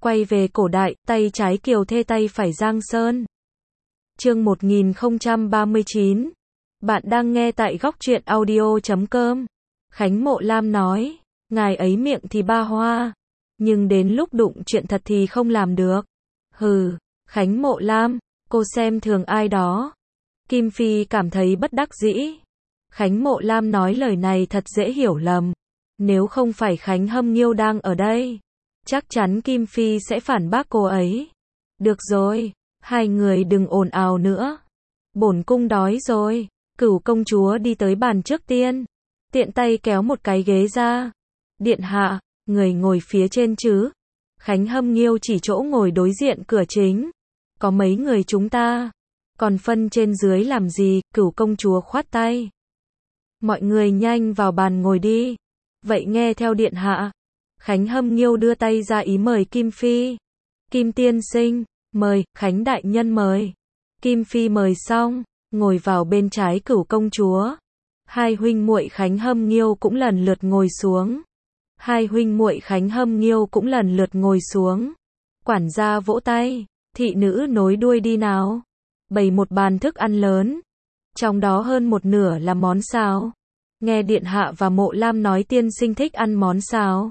Quay về cổ đại, tay trái Kiều Thê tay phải Giang Sơn. Chương 1039. Bạn đang nghe tại góc truyện audio.com. Khánh Mộ Lam nói, ngài ấy miệng thì ba hoa, nhưng đến lúc đụng chuyện thật thì không làm được. Hừ, Khánh Mộ Lam, cô xem thường ai đó. Kim Phi cảm thấy bất đắc dĩ. Khánh Mộ Lam nói lời này thật dễ hiểu lầm. Nếu không phải Khánh Hâm Nghiêu đang ở đây, chắc chắn Kim Phi sẽ phản bác cô ấy. Được rồi, hai người đừng ồn ào nữa. Bổn cung đói rồi. Cửu công chúa đi tới bàn trước tiên, tiện tay kéo một cái ghế ra. Điện hạ, người ngồi phía trên chứ? Khánh Hâm Nghiêu chỉ chỗ ngồi đối diện cửa chính. Có mấy người chúng ta, còn phân trên dưới làm gì? Cửu công chúa khoát tay. Mọi người nhanh vào bàn ngồi đi. Vậy nghe theo điện hạ. Khánh Hâm Nghiêu đưa tay ra ý mời Kim Phi. Kim tiên sinh, mời. Khánh đại nhân mời. Kim Phi mời xong, ngồi vào bên trái cửu công chúa. Hai huynh muội Khánh Hâm Nghiêu cũng lần lượt ngồi xuống. Hai huynh muội Khánh Hâm Nghiêu cũng lần lượt ngồi xuống. Quản gia vỗ tay, thị nữ nối đuôi đi nào. Bày một bàn thức ăn lớn, trong đó hơn một nửa là món xào. Nghe điện hạ và Mộ Lam nói tiên sinh thích ăn món xào.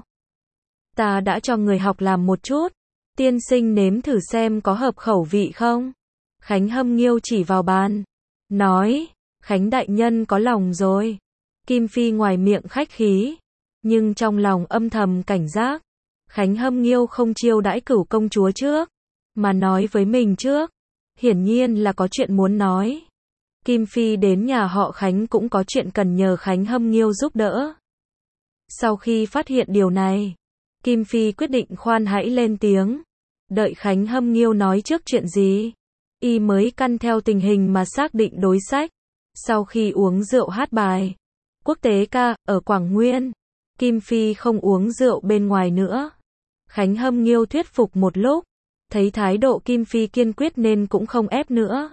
Ta đã cho người học làm một chút. Tiên sinh nếm thử xem có hợp khẩu vị không? Khánh Hâm Nghiêu chỉ vào bàn, nói, Khánh đại nhân có lòng rồi. Kim Phi ngoài miệng khách khí, nhưng trong lòng âm thầm cảnh giác. Khánh Hâm Nghiêu không chiêu đãi cửu công chúa trước, mà nói với mình trước. Hiển nhiên là có chuyện muốn nói. Kim Phi đến nhà họ Khánh cũng có chuyện cần nhờ Khánh Hâm Nghiêu giúp đỡ. Sau khi phát hiện điều này, Kim Phi quyết định khoan hãy lên tiếng. Đợi Khánh Hâm Nghiêu nói trước chuyện gì, y mới căn theo tình hình mà xác định đối sách. Sau khi uống rượu hát bài quốc tế ca ở Quảng Nguyên, Kim Phi không uống rượu bên ngoài nữa. Khánh Hâm Nghiêu thuyết phục một lúc, thấy thái độ Kim Phi kiên quyết nên cũng không ép nữa,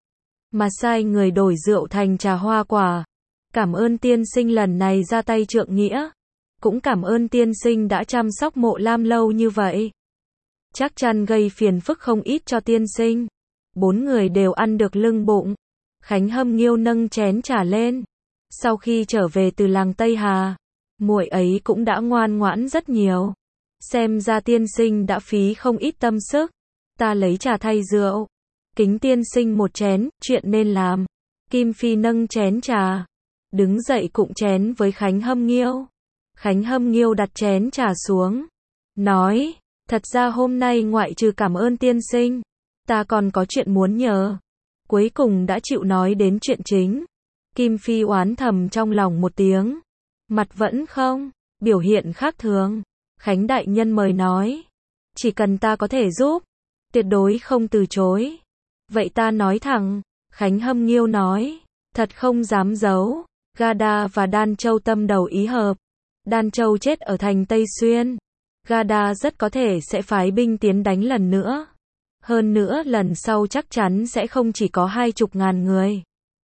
mà sai người đổi rượu thành trà hoa quả. Cảm ơn tiên sinh lần này ra tay trượng nghĩa, cũng cảm ơn tiên sinh đã chăm sóc Mộ Lam lâu như vậy. Chắc chắn gây phiền phức không ít cho tiên sinh. Bốn người đều ăn được lưng bụng. Khánh Hâm Nghiêu nâng chén trà lên. Sau khi trở về từ làng Tây Hà, muội ấy cũng đã ngoan ngoãn rất nhiều. Xem ra tiên sinh đã phí không ít tâm sức. Ta lấy trà thay rượu. Kính tiên sinh một chén, chuyện nên làm. Kim Phi nâng chén trà, đứng dậy cụng chén với Khánh Hâm Nghiêu. Khánh Hâm Nghiêu đặt chén trà xuống, nói, thật ra hôm nay ngoại trừ cảm ơn tiên sinh, ta còn có chuyện muốn nhờ. Cuối cùng đã chịu nói đến chuyện chính. Kim Phi oán thầm trong lòng một tiếng. Mặt vẫn không, biểu hiện khác thường. Khánh đại nhân mời nói. Chỉ cần ta có thể giúp, tuyệt đối không từ chối. Vậy ta nói thẳng. Khánh Hâm Nghiêu nói. Thật không dám giấu. Gada và Đan Châu tâm đầu ý hợp. Đan Châu chết ở thành Tây Xuyên. Gada rất có thể sẽ phái binh tiến đánh lần nữa. Hơn nữa lần sau chắc chắn sẽ không chỉ có 20.000 người.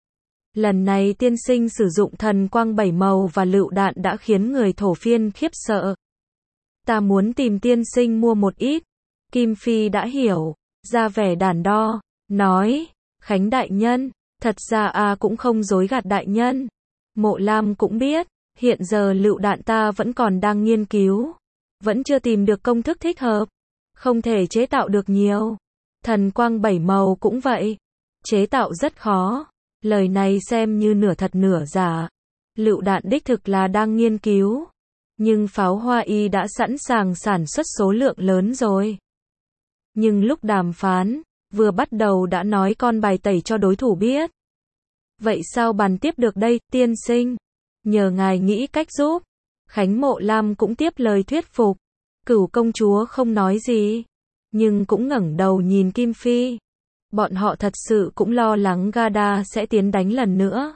Lần này tiên sinh sử dụng thần quang 7 màu và lựu đạn đã khiến người thổ phiên khiếp sợ. Ta muốn tìm tiên sinh mua một ít. Kim Phi đã hiểu, ra vẻ đắn đo, nói, Khánh đại nhân, thật ra cũng không dối gạt đại nhân. Mộ Lam cũng biết, hiện giờ lựu đạn ta vẫn còn đang nghiên cứu. Vẫn chưa tìm được công thức thích hợp. Không thể chế tạo được nhiều. Thần quang 7 màu cũng vậy. Chế tạo rất khó. Lời này xem như nửa thật nửa giả. Lựu đạn đích thực là đang nghiên cứu. Nhưng pháo hoa y đã sẵn sàng sản xuất số lượng lớn rồi. Nhưng lúc đàm phán, vừa bắt đầu đã nói con bài tẩy cho đối thủ biết. Vậy sao bàn tiếp được đây, tiên sinh? Nhờ ngài nghĩ cách giúp. Khánh Mộ Lam cũng tiếp lời thuyết phục. Cửu công chúa không nói gì, nhưng cũng ngẩng đầu nhìn Kim Phi. Bọn họ thật sự cũng lo lắng Gada sẽ tiến đánh lần nữa.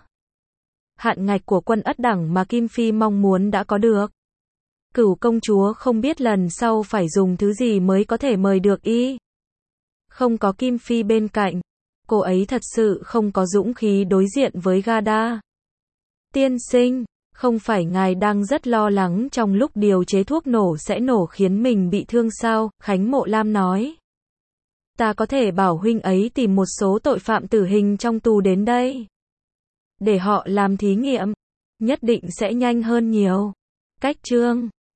Hạn ngạch của quân Ất Đẳng mà Kim Phi mong muốn đã có được. Cửu công chúa không biết lần sau phải dùng thứ gì mới có thể mời được y. Không có Kim Phi bên cạnh, cô ấy thật sự không có dũng khí đối diện với Gada. Tiên sinh, Không phải ngài đang rất lo lắng trong lúc điều chế thuốc nổ sẽ nổ khiến mình bị thương sao? Khánh Mộ Lam nói. Ta có thể bảo huynh ấy tìm một số tội phạm tử hình trong tù đến đây. Để họ làm thí nghiệm. Nhất định sẽ nhanh hơn nhiều. Cách chương